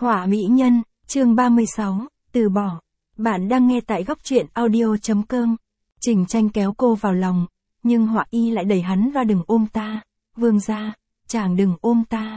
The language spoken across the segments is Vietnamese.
Họa mỹ nhân, chương 36, từ bỏ. Bạn đang nghe tại góc truyện audio.com. Trình Tranh kéo cô vào lòng, nhưng Họa Y lại đẩy hắn ra, đừng ôm ta, Vương gia, chàng đừng ôm ta.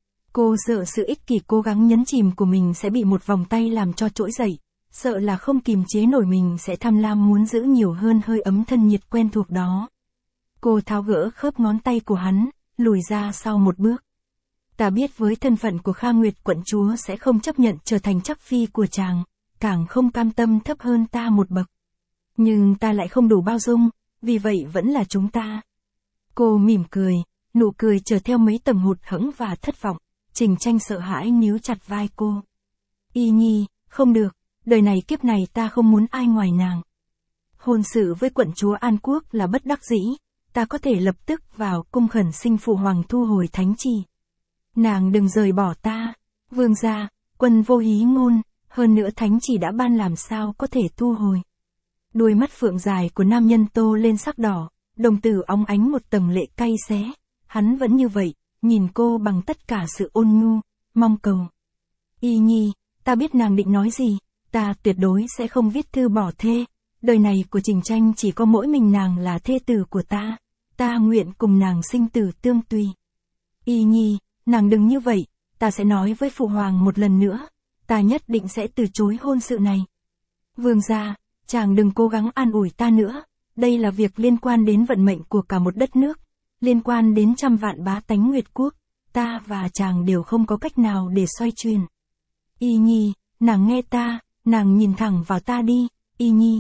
Cô sợ sự ích kỷ cố gắng nhấn chìm của mình sẽ bị một vòng tay làm cho trỗi dậy, sợ là không kìm chế nổi mình sẽ tham lam muốn giữ nhiều hơn hơi ấm thân nhiệt quen thuộc đó. Cô tháo gỡ khớp ngón tay của hắn, lùi ra sau một bước. Ta biết với thân phận của Kha Nguyệt quận chúa sẽ không chấp nhận trở thành chắc phi của chàng, càng không cam tâm thấp hơn ta một bậc. Nhưng ta lại không đủ bao dung, vì vậy vẫn là chúng ta. Cô mỉm cười, nụ cười chở theo mấy tầng hụt hẫng và thất vọng. Trình Tranh sợ hãi níu chặt vai cô. Y Nhi, không được, đời này kiếp này ta không muốn ai ngoài nàng. Hôn sự với quận chúa An Quốc là bất đắc dĩ, ta có thể lập tức vào cung khẩn xin phụ hoàng thu hồi thánh chỉ. Nàng đừng rời bỏ ta, Vương gia, quân vô hí ngôn, hơn nữa thánh chỉ đã ban làm sao có thể thu hồi. Đuôi mắt phượng dài của nam nhân tô lên sắc đỏ, đồng tử óng ánh một tầng lệ cay xé, hắn vẫn như vậy, nhìn cô bằng tất cả sự ôn nhu, mong cầu. Y Nhi, ta biết nàng định nói gì, ta tuyệt đối sẽ không viết thư bỏ thê, đời này của Trình Tranh chỉ có mỗi mình nàng là thê tử của ta nguyện cùng nàng sinh tử tương tùy. Y Nhi, nàng đừng như vậy, ta sẽ nói với phụ hoàng một lần nữa, ta nhất định sẽ từ chối hôn sự này. Vương gia, chàng đừng cố gắng an ủi ta nữa, đây là việc liên quan đến vận mệnh của cả một đất nước, liên quan đến trăm vạn bá tánh Nguyệt quốc, ta và chàng đều không có cách nào để xoay chuyển. Y Nhi, nàng nghe ta, nàng nhìn thẳng vào ta đi, Y Nhi.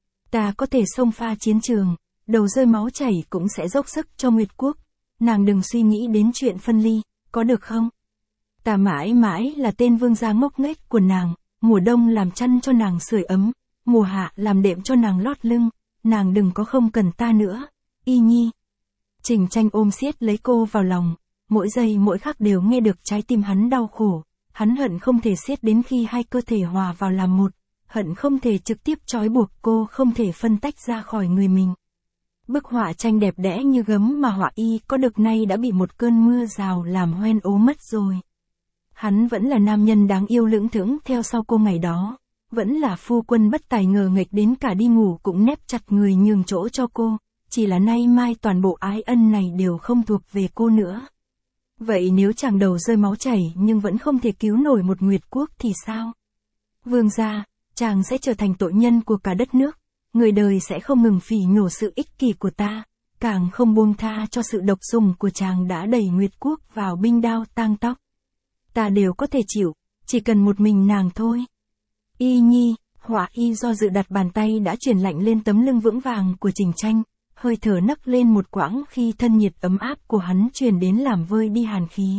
Ta có thể xông pha chiến trường, đầu rơi máu chảy cũng sẽ dốc sức cho Nguyệt quốc, nàng đừng suy nghĩ đến chuyện phân ly, có được không? Ta mãi mãi là tên vương gia ngốc nghếch của nàng, mùa đông làm chăn cho nàng sưởi ấm, mùa hạ làm đệm cho nàng lót lưng, nàng đừng có không cần ta nữa, Y Nhi. Trình Tranh ôm siết lấy cô vào lòng, mỗi giây mỗi khắc đều nghe được trái tim hắn đau khổ, hắn hận không thể siết đến khi hai cơ thể hòa vào làm một, hận không thể trực tiếp trói buộc cô không thể phân tách ra khỏi người mình. Bức họa tranh đẹp đẽ như gấm mà Họa Y có được nay đã bị một cơn mưa rào làm hoen ố mất rồi. Hắn vẫn là nam nhân đáng yêu lững thững theo sau cô ngày đó, vẫn là phu quân bất tài ngờ nghệch đến cả đi ngủ cũng nép chặt người nhường chỗ cho cô, chỉ là nay mai toàn bộ ái ân này đều không thuộc về cô nữa. Vậy nếu chàng đầu rơi máu chảy nhưng vẫn không thể cứu nổi một Nguyệt quốc thì sao? Vương gia, chàng sẽ trở thành tội nhân của cả đất nước, người đời sẽ không ngừng phỉ nhổ sự ích kỷ của ta, càng không buông tha cho sự độc sủng của chàng đã đẩy Nguyệt quốc vào binh đao tang tóc. Ta đều có thể chịu, chỉ cần một mình nàng thôi. Y Nhi, Họa Y do dự đặt bàn tay đã truyền lạnh lên tấm lưng vững vàng của Trình Tranh, hơi thở nấc lên một quãng khi thân nhiệt ấm áp của hắn truyền đến làm vơi đi hàn khí.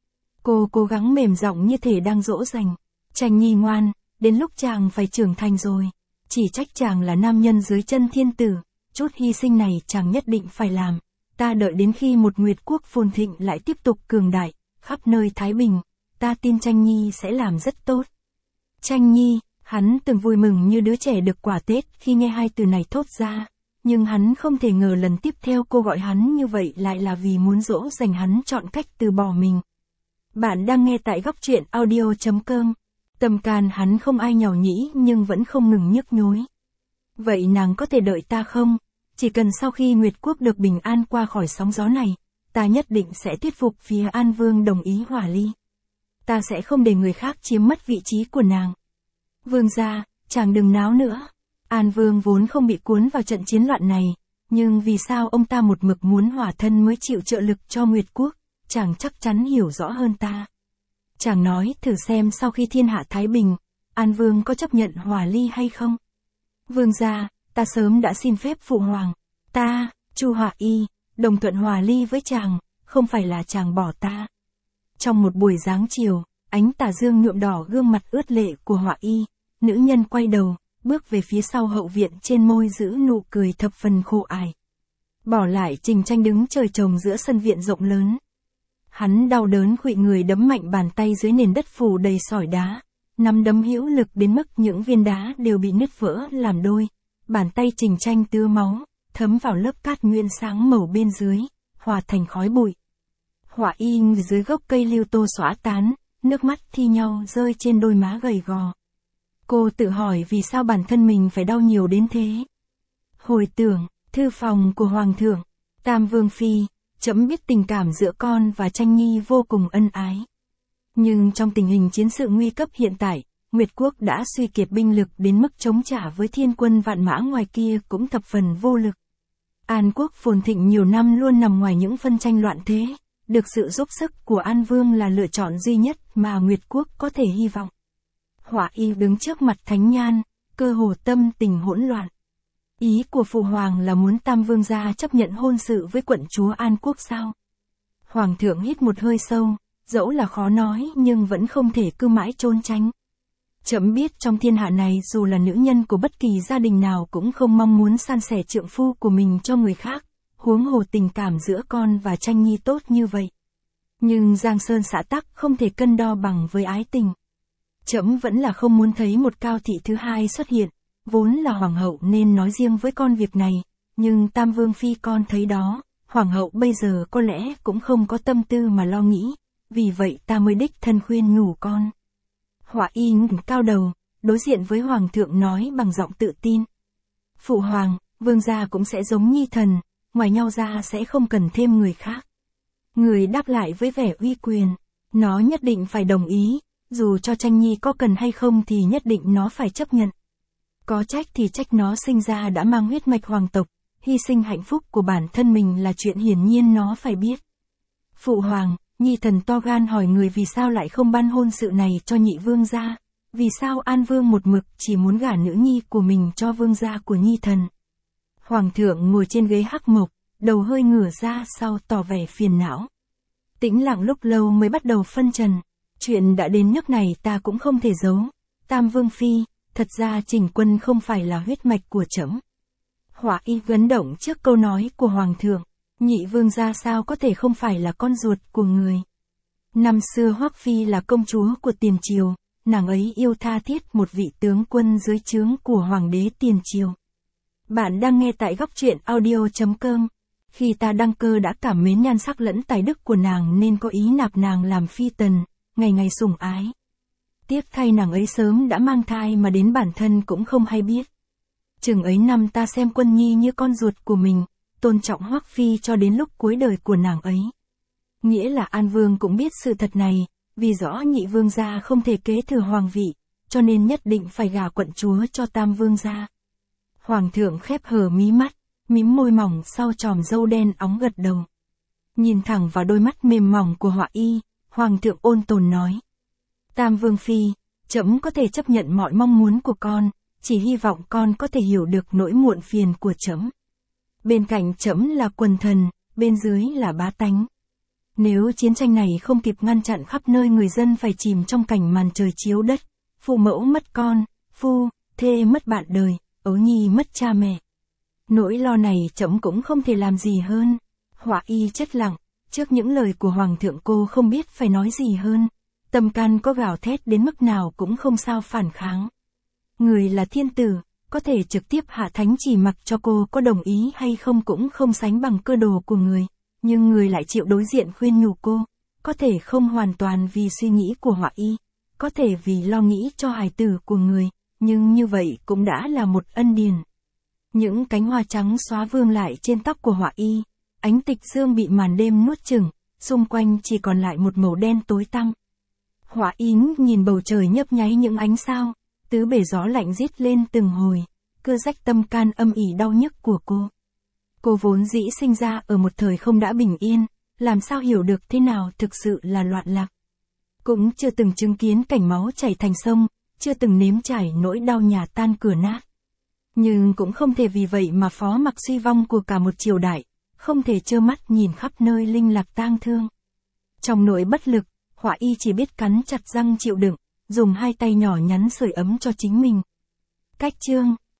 Cô cố gắng mềm giọng như thể đang dỗ dành. Tranh Nhi ngoan, đến lúc chàng phải trưởng thành rồi. Chỉ trách chàng là nam nhân dưới chân thiên tử, chút hy sinh này chàng nhất định phải làm. Ta đợi đến khi một Nguyệt quốc phồn thịnh lại tiếp tục cường đại, khắp nơi thái bình, ta tin Tranh Nhi sẽ làm rất tốt. Tranh Nhi, hắn từng vui mừng như đứa trẻ được quà Tết khi nghe hai từ này thốt ra. Nhưng hắn không thể ngờ lần tiếp theo cô gọi hắn như vậy lại là vì muốn dỗ dành hắn chọn cách từ bỏ mình. Bạn đang nghe tại góc truyện audio.com. Tâm can hắn không ai nhàu nhĩ nhưng vẫn không ngừng nhức nhối. Vậy nàng có thể đợi ta không? Chỉ cần sau khi Nguyệt quốc được bình an qua khỏi sóng gió này, ta nhất định sẽ thuyết phục phía An Vương đồng ý hòa ly. Ta sẽ không để người khác chiếm mất vị trí của nàng. Vương gia, chàng đừng náo nữa. An Vương vốn không bị cuốn vào trận chiến loạn này, nhưng vì sao ông ta một mực muốn hòa thân mới chịu trợ lực cho Nguyệt quốc, chàng chắc chắn hiểu rõ hơn ta. Chàng nói thử xem sau khi thiên hạ thái bình, An Vương có chấp nhận hòa ly hay không? Vương gia, ta sớm đã xin phép phụ hoàng, ta, Chu Họa Y, đồng thuận hòa ly với chàng, không phải là chàng bỏ ta. Trong một buổi giáng chiều, ánh tà dương nhuộm đỏ gương mặt ướt lệ của Họa Y, nữ nhân quay đầu, bước về phía sau hậu viện, trên môi giữ nụ cười thập phần khổ ải. Bỏ lại Trình Tranh đứng trời trồng giữa sân viện rộng lớn. Hắn đau đớn khuỵu người đấm mạnh bàn tay dưới nền đất phủ đầy sỏi đá, nắm đấm hữu lực đến mức những viên đá đều bị nứt vỡ làm đôi. Bàn tay Trình Tranh tứa máu, thấm vào lớp cát nguyên sáng màu bên dưới, hòa thành khói bụi. Họa Y dưới gốc cây lưu tô xõa tán, nước mắt thi nhau rơi trên đôi má gầy gò. Cô tự hỏi vì sao bản thân mình phải đau nhiều đến thế. Hồi tưởng, thư phòng của Hoàng thượng, Tam Vương Phi, trẫm biết tình cảm giữa con và Tranh Nhi vô cùng ân ái. Nhưng trong tình hình chiến sự nguy cấp hiện tại, Nguyệt Quốc đã suy kiệt binh lực đến mức chống trả với thiên quân vạn mã ngoài kia cũng thập phần vô lực. An Quốc phồn thịnh nhiều năm luôn nằm ngoài những phân tranh loạn thế, được sự giúp sức của An Vương là lựa chọn duy nhất mà Nguyệt Quốc có thể hy vọng. Hỏa Y đứng trước mặt Thánh Nhan, cơ hồ tâm tình hỗn loạn. Ý của Phụ Hoàng là muốn Tam Vương gia chấp nhận hôn sự với quận chúa An Quốc sao? Hoàng thượng hít một hơi sâu, dẫu là khó nói nhưng vẫn không thể cứ mãi trốn tránh. Trẫm biết trong thiên hạ này dù là nữ nhân của bất kỳ gia đình nào cũng không mong muốn san sẻ trượng phu của mình cho người khác, huống hồ tình cảm giữa con và Tranh Nhi tốt như vậy. Nhưng Giang Sơn xã tắc không thể cân đo bằng với ái tình. Trẫm vẫn là không muốn thấy một cao thị thứ hai xuất hiện, vốn là hoàng hậu nên nói riêng với con việc này, nhưng Tam Vương Phi con thấy đó, hoàng hậu bây giờ có lẽ cũng không có tâm tư mà lo nghĩ, vì vậy ta mới đích thân khuyên nhủ con. Hỏa Y ngẩng cao đầu, đối diện với Hoàng thượng nói bằng giọng tự tin. Phụ Hoàng, Vương gia cũng sẽ giống Nhi thần, ngoài nhau ra sẽ không cần thêm người khác. Người đáp lại với vẻ uy quyền, nó nhất định phải đồng ý, dù cho Tranh Nhi có cần hay không thì nhất định nó phải chấp nhận. Có trách thì trách nó sinh ra đã mang huyết mạch hoàng tộc, hy sinh hạnh phúc của bản thân mình là chuyện hiển nhiên nó phải biết. Phụ Hoàng, Nhi thần to gan hỏi người vì sao lại không ban hôn sự này cho nhị vương gia, vì sao An Vương một mực chỉ muốn gả nữ nhi của mình cho vương gia của Nhi thần. Hoàng thượng ngồi trên ghế hắc mộc, đầu hơi ngửa ra sau tỏ vẻ phiền não. Tĩnh lặng lúc lâu mới bắt đầu phân trần, chuyện đã đến nước này ta cũng không thể giấu. Tam Vương Phi, thật ra Trình Quân không phải là huyết mạch của trẫm. Hỏa Y gấn động trước câu nói của Hoàng thượng. Nhị vương gia sao có thể không phải là con ruột của người. Năm xưa Hoắc Phi là công chúa của Tiền Triều, nàng ấy yêu tha thiết một vị tướng quân dưới trướng của Hoàng đế Tiền Triều. Bạn đang nghe tại góc truyện audio.com. Khi ta đăng cơ đã cảm mến nhan sắc lẫn tài đức của nàng nên có ý nạp nàng làm phi tần, ngày ngày sủng ái. Tiếc thay nàng ấy sớm đã mang thai mà đến bản thân cũng không hay biết. Chừng ấy năm ta xem Quân Nhi như con ruột của mình, tôn trọng Hoắc Phi cho đến lúc cuối đời của nàng ấy. Nghĩa là An Vương cũng biết sự thật này, vì rõ nhị vương gia không thể kế thừa hoàng vị, cho nên nhất định phải gả quận chúa cho Tam Vương gia. Hoàng thượng khép hờ mí mắt, mím môi mỏng sau chòm râu đen óng gật đầu. Nhìn thẳng vào đôi mắt mềm mỏng của Hỏa Y, Hoàng thượng ôn tồn nói. Tam Vương Phi, trẫm có thể chấp nhận mọi mong muốn của con, chỉ hy vọng con có thể hiểu được nỗi muộn phiền của trẫm. Bên cạnh trẫm là quần thần, bên dưới là bá tánh. Nếu chiến tranh này không kịp ngăn chặn khắp nơi người dân phải chìm trong cảnh màn trời chiếu đất, phụ mẫu mất con, phu, thê mất bạn đời, ấu nhi mất cha mẹ. Nỗi lo này trẫm cũng không thể làm gì hơn. Hỏa Y chết lặng, trước những lời của Hoàng thượng cô không biết phải nói gì hơn. Tâm can có gào thét đến mức nào cũng không sao phản kháng. Người là thiên tử, có thể trực tiếp hạ thánh chỉ mặc cho cô có đồng ý hay không cũng không sánh bằng cơ đồ của người, nhưng người lại chịu đối diện khuyên nhủ cô, có thể không hoàn toàn vì suy nghĩ của Hỏa Y, có thể vì lo nghĩ cho hài tử của người, nhưng như vậy cũng đã là một ân điển. Những cánh hoa trắng xóa vương lại trên tóc của Hỏa Y, ánh tịch dương bị màn đêm nuốt chửng, xung quanh chỉ còn lại một màu đen tối tăm. Hỏa Y nhìn bầu trời nhấp nháy những ánh sao, tứ bể gió lạnh rít lên từng hồi, cưa rách tâm can âm ỉ đau nhức của cô. Cô vốn dĩ sinh ra ở một thời không đã bình yên, làm sao hiểu được thế nào thực sự là loạn lạc. Cũng chưa từng chứng kiến cảnh máu chảy thành sông, chưa từng nếm trải nỗi đau nhà tan cửa nát. Nhưng cũng không thể vì vậy mà phó mặc suy vong của cả một triều đại, không thể trơ mắt nhìn khắp nơi linh lạc tang thương. Trong nỗi bất lực, Hỏa Y chỉ biết cắn chặt răng chịu đựng, dùng hai tay nhỏ nhắn sưởi ấm cho chính mình. Cách chương